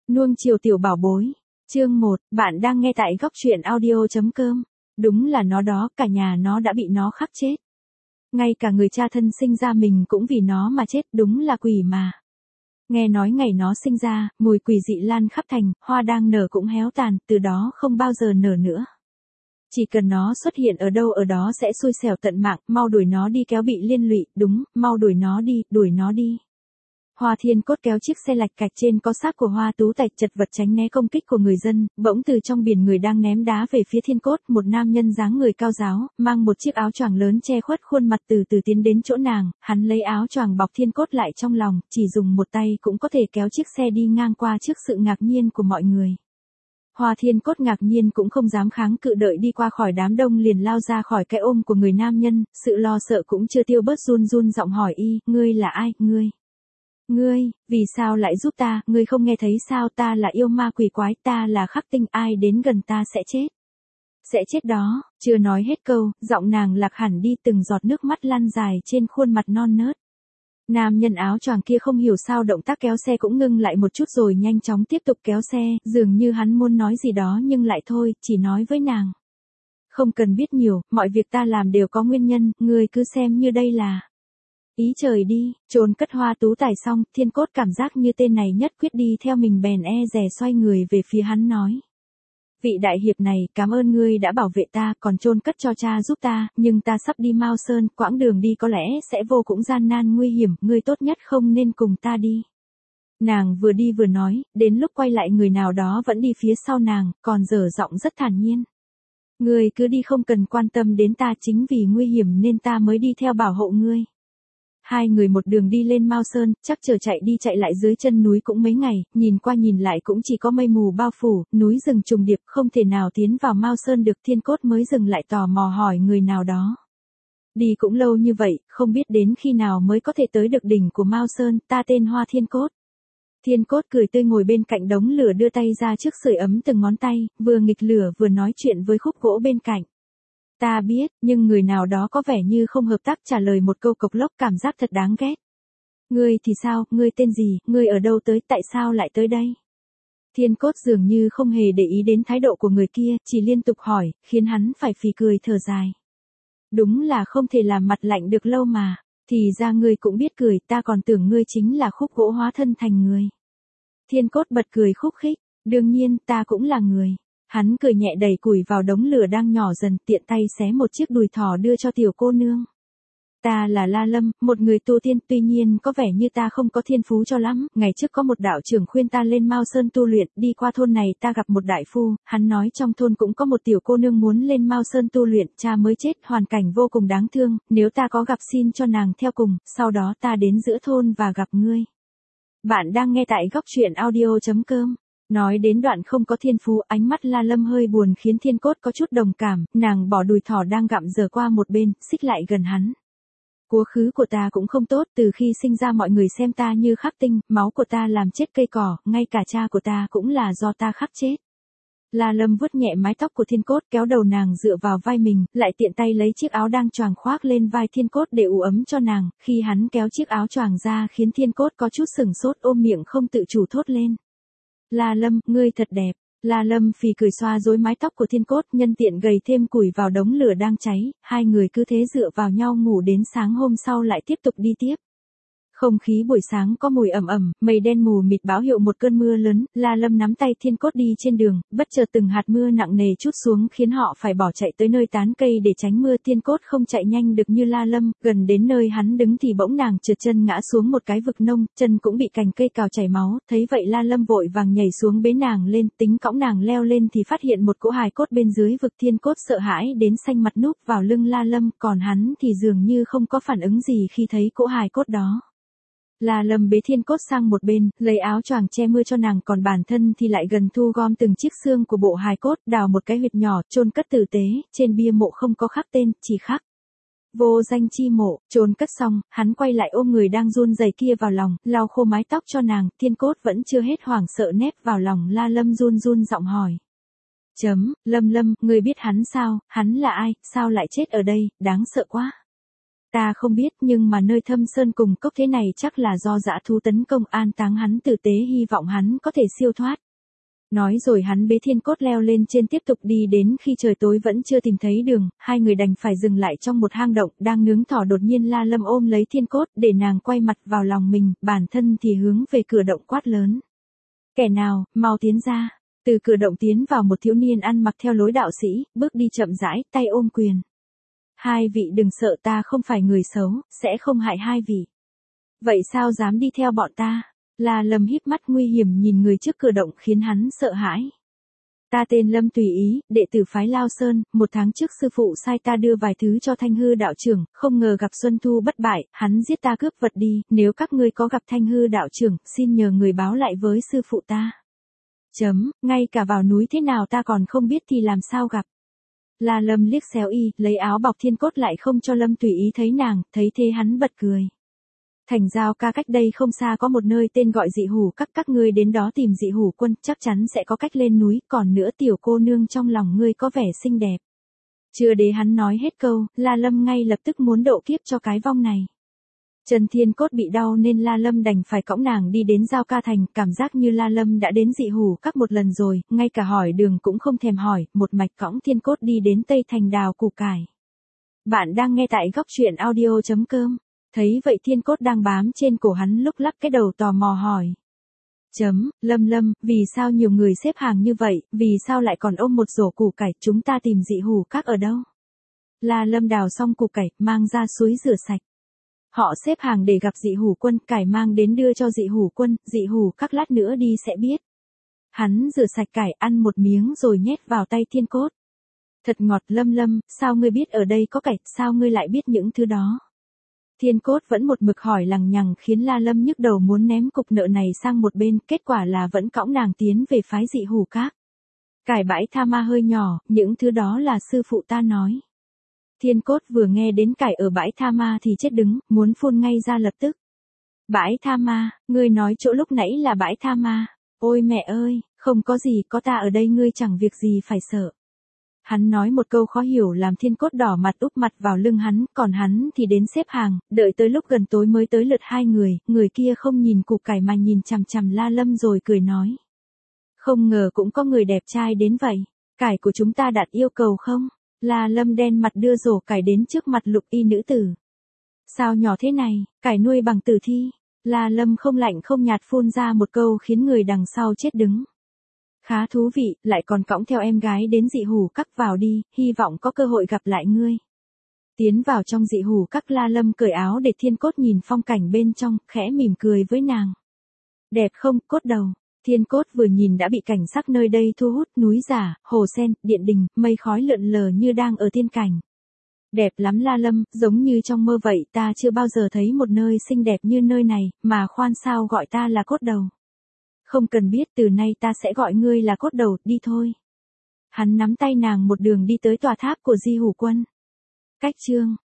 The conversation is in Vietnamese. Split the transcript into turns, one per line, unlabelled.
Nuông chiều tiểu bảo bối. Chương 1, bạn đang nghe tại góc truyện audio.com. Đúng là nó đó, cả nhà nó đã bị nó khắc chết. Ngay cả người cha thân sinh ra mình cũng vì nó mà chết, đúng là quỷ mà. Nghe nói ngày nó sinh ra, mùi quỷ dị lan khắp thành, hoa đang nở cũng héo tàn, từ đó không bao giờ nở nữa. Chỉ cần nó xuất hiện ở đâu ở đó sẽ xui xẻo tận mạng, mau đuổi nó đi kéo bị liên lụy, đúng, mau đuổi nó đi, đuổi nó đi. Hoa Thiên Cốt kéo chiếc xe lạch cạch trên có xác của Hoa Tú Tạch chật vật tránh né công kích của người dân, bỗng từ trong biển người đang ném đá về phía Thiên Cốt, một nam nhân dáng người cao ráo, mang một chiếc áo choàng lớn che khuất khuôn mặt từ từ tiến đến chỗ nàng, hắn lấy áo choàng bọc Thiên Cốt lại trong lòng, chỉ dùng một tay cũng có thể kéo chiếc xe đi ngang qua trước sự ngạc nhiên của mọi người. Hoa Thiên Cốt ngạc nhiên cũng không dám kháng cự, đợi đi qua khỏi đám đông liền lao ra khỏi cái ôm của người nam nhân, sự lo sợ cũng chưa tiêu bớt, run run giọng hỏi y, ngươi là ai, Ngươi, vì sao lại giúp ta, ngươi không nghe thấy sao, ta là yêu ma quỷ quái, ta là Khắc Tinh, ai đến gần ta sẽ chết. Sẽ chết đó, chưa nói hết câu, giọng nàng lạc hẳn đi, từng giọt nước mắt lăn dài trên khuôn mặt non nớt. Nam nhân áo choàng kia không hiểu sao động tác kéo xe cũng ngưng lại một chút rồi nhanh chóng tiếp tục kéo xe, dường như hắn muốn nói gì đó nhưng lại thôi, chỉ nói với nàng. Không cần biết nhiều, mọi việc ta làm đều có nguyên nhân, ngươi cứ xem như đây là ý trời đi. Chôn cất Hoa Tú Tài xong, Thiên Cốt cảm giác như tên này nhất quyết đi theo mình bèn e dè xoay người về phía hắn nói. Vị đại hiệp này, cảm ơn ngươi đã bảo vệ ta, còn chôn cất cho cha giúp ta, nhưng ta sắp đi Mao Sơn, quãng đường đi có lẽ sẽ vô cùng gian nan nguy hiểm, ngươi tốt nhất không nên cùng ta đi. Nàng vừa đi vừa nói, đến lúc quay lại người nào đó vẫn đi phía sau nàng, còn dở giọng rất thản nhiên. Ngươi cứ đi, không cần quan tâm đến ta, chính vì nguy hiểm nên ta mới đi theo bảo hộ ngươi. Hai người một đường đi lên Mao Sơn, chắc chờ chạy đi chạy lại dưới chân núi cũng mấy ngày, nhìn qua nhìn lại cũng chỉ có mây mù bao phủ, núi rừng trùng điệp, không thể nào tiến vào Mao Sơn được. Thiên Cốt mới dừng lại tò mò hỏi người nào đó. Đi cũng lâu như vậy, không biết đến khi nào mới có thể tới được đỉnh của Mao Sơn, ta tên Hoa Thiên Cốt. Thiên Cốt cười tươi ngồi bên cạnh đống lửa, đưa tay ra trước sưởi ấm từng ngón tay, vừa nghịch lửa vừa nói chuyện với khúc gỗ bên cạnh. Ta biết, nhưng người nào đó có vẻ như không hợp tác, trả lời một câu cộc lốc, cảm giác thật đáng ghét. Ngươi thì sao, ngươi tên gì, ngươi ở đâu tới, tại sao lại tới đây? Thiên Cốt dường như không hề để ý đến thái độ của người kia, chỉ liên tục hỏi, khiến hắn phải phì cười thở dài. Đúng là không thể làm mặt lạnh được lâu mà, thì ra ngươi cũng biết cười, ta còn tưởng ngươi chính là khúc gỗ hóa thân thành người. Thiên Cốt bật cười khúc khích, đương nhiên ta cũng là người. Hắn cười nhẹ đẩy củi vào đống lửa đang nhỏ dần, tiện tay xé một chiếc đùi thỏ đưa cho tiểu cô nương. Ta là La Lâm, một người tu tiên, tuy nhiên có vẻ như ta không có thiên phú cho lắm. Ngày trước có một đạo trưởng khuyên ta lên Mao Sơn tu luyện, đi qua thôn này ta gặp một đại phu, hắn nói trong thôn cũng có một tiểu cô nương muốn lên Mao Sơn tu luyện, cha mới chết, hoàn cảnh vô cùng đáng thương, nếu ta có gặp xin cho nàng theo cùng, sau đó ta đến giữa thôn và gặp ngươi. Bạn đang nghe tại góc truyện audio.com. Nói đến đoạn không có thiên phú, ánh mắt La Lâm hơi buồn khiến Thiên Cốt có chút đồng cảm, nàng bỏ đùi thỏ đang gặm dở qua một bên, xích lại gần hắn. Quá khứ của ta cũng không tốt, từ khi sinh ra mọi người xem ta như Khắc Tinh, máu của ta làm chết cây cỏ, ngay cả cha của ta cũng là do ta khắc chết. La Lâm vuốt nhẹ mái tóc của Thiên Cốt, kéo đầu nàng dựa vào vai mình, lại tiện tay lấy chiếc áo đang choàng khoác lên vai Thiên Cốt để ủ ấm cho nàng, khi hắn kéo chiếc áo choàng ra khiến Thiên Cốt có chút sửng sốt, ôm miệng không tự chủ thốt lên. La Lâm, ngươi thật đẹp. La Lâm phì cười xoa rối mái tóc của Thiên Cốt, nhân tiện gầy thêm củi vào đống lửa đang cháy, hai người cứ thế dựa vào nhau ngủ đến sáng hôm sau lại tiếp tục đi tiếp. Không khí buổi sáng có mùi ẩm ẩm, mây đen mù mịt báo hiệu một cơn mưa lớn, La Lâm nắm tay Thiên Cốt đi trên đường, bất chợt từng hạt mưa nặng nề trút xuống khiến họ phải bỏ chạy tới nơi tán cây để tránh mưa. Thiên Cốt không chạy nhanh được như La Lâm, gần đến nơi hắn đứng thì bỗng nàng trượt chân ngã xuống một cái vực nông, chân cũng bị cành cây cào chảy máu, thấy vậy La Lâm vội vàng nhảy xuống bế nàng lên, tính cõng nàng leo lên thì phát hiện một cỗ hài cốt bên dưới vực. Thiên Cốt sợ hãi đến xanh mặt núp vào lưng La Lâm, còn hắn thì dường như không có phản ứng gì khi thấy cỗ hài cốt đó. La Lâm bế Thiên Cốt sang một bên, lấy áo choàng che mưa cho nàng, còn bản thân thì lại gần thu gom từng chiếc xương của bộ hài cốt, đào một cái huyệt nhỏ, chôn cất tử tế, trên bia mộ không có khắc tên, chỉ khắc vô danh chi mộ. Chôn cất xong, hắn quay lại ôm người đang run rẩy kia vào lòng, lau khô mái tóc cho nàng. Thiên Cốt vẫn chưa hết hoảng sợ nép vào lòng La Lâm, run run giọng hỏi. Lâm, ngươi biết hắn sao, hắn là ai, sao lại chết ở đây, đáng sợ quá. Ta không biết nhưng mà nơi thâm sơn cùng cốc thế này chắc là do dã thú tấn công an táng hắn tử tế hy vọng hắn có thể siêu thoát. Nói rồi hắn bế Thiên Cốt leo lên trên tiếp tục đi đến khi trời tối vẫn chưa tìm thấy đường, hai người đành phải dừng lại trong một hang động đang nướng thỏ đột nhiên La Lâm ôm lấy Thiên Cốt để nàng quay mặt vào lòng mình, bản thân thì hướng về cửa động quát lớn. Kẻ nào, mau tiến ra. Từ cửa động tiến vào một thiếu niên ăn mặc theo lối đạo sĩ, bước đi chậm rãi, tay ôm quyền. Hai vị đừng sợ ta không phải người xấu, sẽ không hại hai vị. Vậy sao dám đi theo bọn ta? La Lâm híp mắt nguy hiểm nhìn người trước cửa động khiến hắn sợ hãi. Ta tên Lâm Tùy Ý, đệ tử phái Lao Sơn, 1 tháng trước sư phụ sai ta đưa vài thứ cho Thanh Hư đạo trưởng, không ngờ gặp Xuân Thu bất bại, hắn giết ta cướp vật đi, nếu các ngươi có gặp Thanh Hư đạo trưởng, xin nhờ người báo lại với sư phụ ta. Ngay cả vào núi thế nào ta còn không biết thì làm sao gặp. La Lâm liếc xéo y, lấy áo bọc Thiên Cốt lại không cho Lâm Tùy Ý thấy nàng, thấy thế hắn bật cười. Thành Giao ca cách đây không xa có một nơi tên gọi Dị Hủ các ngươi đến đó tìm Dị Hủ Quân, chắc chắn sẽ có cách lên núi, còn nữa tiểu cô nương trong lòng ngươi có vẻ xinh đẹp. Chưa để hắn nói hết câu, La Lâm ngay lập tức muốn độ kiếp cho cái vong này. Chân Thiên Cốt bị đau nên La Lâm đành phải cõng nàng đi đến Giao Ca Thành, cảm giác như La Lâm đã đến Dị Hủ các một lần rồi, ngay cả hỏi đường cũng không thèm hỏi, một mạch cõng Thiên Cốt đi đến Tây Thành đào củ cải. Bạn đang nghe tại góc truyện audio.com. Thấy vậy Thiên Cốt đang bám trên cổ hắn lúc lắc cái đầu tò mò hỏi. Lâm, vì sao nhiều người xếp hàng như vậy, vì sao lại còn ôm một rổ củ cải, chúng ta tìm Dị Hủ các ở đâu? La Lâm đào xong củ cải, mang ra suối rửa sạch. Họ xếp hàng để gặp Dị Hủ Quân, cải mang đến đưa cho Dị Hủ Quân, Dị Hủ các lát nữa đi sẽ biết. Hắn rửa sạch cải ăn một miếng rồi nhét vào tay Thiên Cốt. Thật ngọt Lâm, sao ngươi biết ở đây có cải, sao ngươi lại biết những thứ đó? Thiên Cốt vẫn một mực hỏi lằng nhằng khiến La Lâm nhức đầu muốn ném cục nợ này sang một bên, kết quả là vẫn cõng nàng tiến về phái Dị Hủ các. Cải bãi tha ma hơi nhỏ, những thứ đó là sư phụ ta nói. Thiên Cốt vừa nghe đến cải ở bãi tha ma thì chết đứng, muốn phun ngay ra lập tức. Bãi tha ma, ngươi nói chỗ lúc nãy là bãi tha ma. Ôi mẹ ơi, không có gì, có ta ở đây ngươi chẳng việc gì phải sợ. Hắn nói một câu khó hiểu làm Thiên Cốt đỏ mặt úp mặt vào lưng hắn, còn hắn thì đến xếp hàng, đợi tới lúc gần tối mới tới lượt hai người kia không nhìn củ cải mà nhìn chằm chằm La Lâm rồi cười nói. Không ngờ cũng có người đẹp trai đến vậy, cải của chúng ta đạt yêu cầu không? La Lâm đen mặt đưa rổ cải đến trước mặt Lục Y nữ tử. Sao nhỏ thế này, cải nuôi bằng tử thi? La Lâm không lạnh không nhạt phun ra một câu khiến người đằng sau chết đứng. Khá thú vị, lại còn cõng theo em gái đến Dị Hủ các, vào đi, hy vọng có cơ hội gặp lại ngươi. Tiến vào trong Dị Hủ các, La Lâm cởi áo để Thiên Cốt nhìn phong cảnh bên trong, khẽ mỉm cười với nàng. Đẹp không, Cốt đầu? Thiên Cốt vừa nhìn đã bị cảnh sắc nơi đây thu hút, núi giả, hồ sen, điện đình, mây khói lượn lờ như đang ở tiên cảnh. Đẹp lắm La Lâm, giống như trong mơ vậy, ta chưa bao giờ thấy một nơi xinh đẹp như nơi này, mà khoan sao gọi ta là Cốt đầu. Không cần biết, từ nay ta sẽ gọi ngươi là Cốt đầu, đi thôi. Hắn nắm tay nàng một đường đi tới tòa tháp của Di Hủ Quân. Cách chương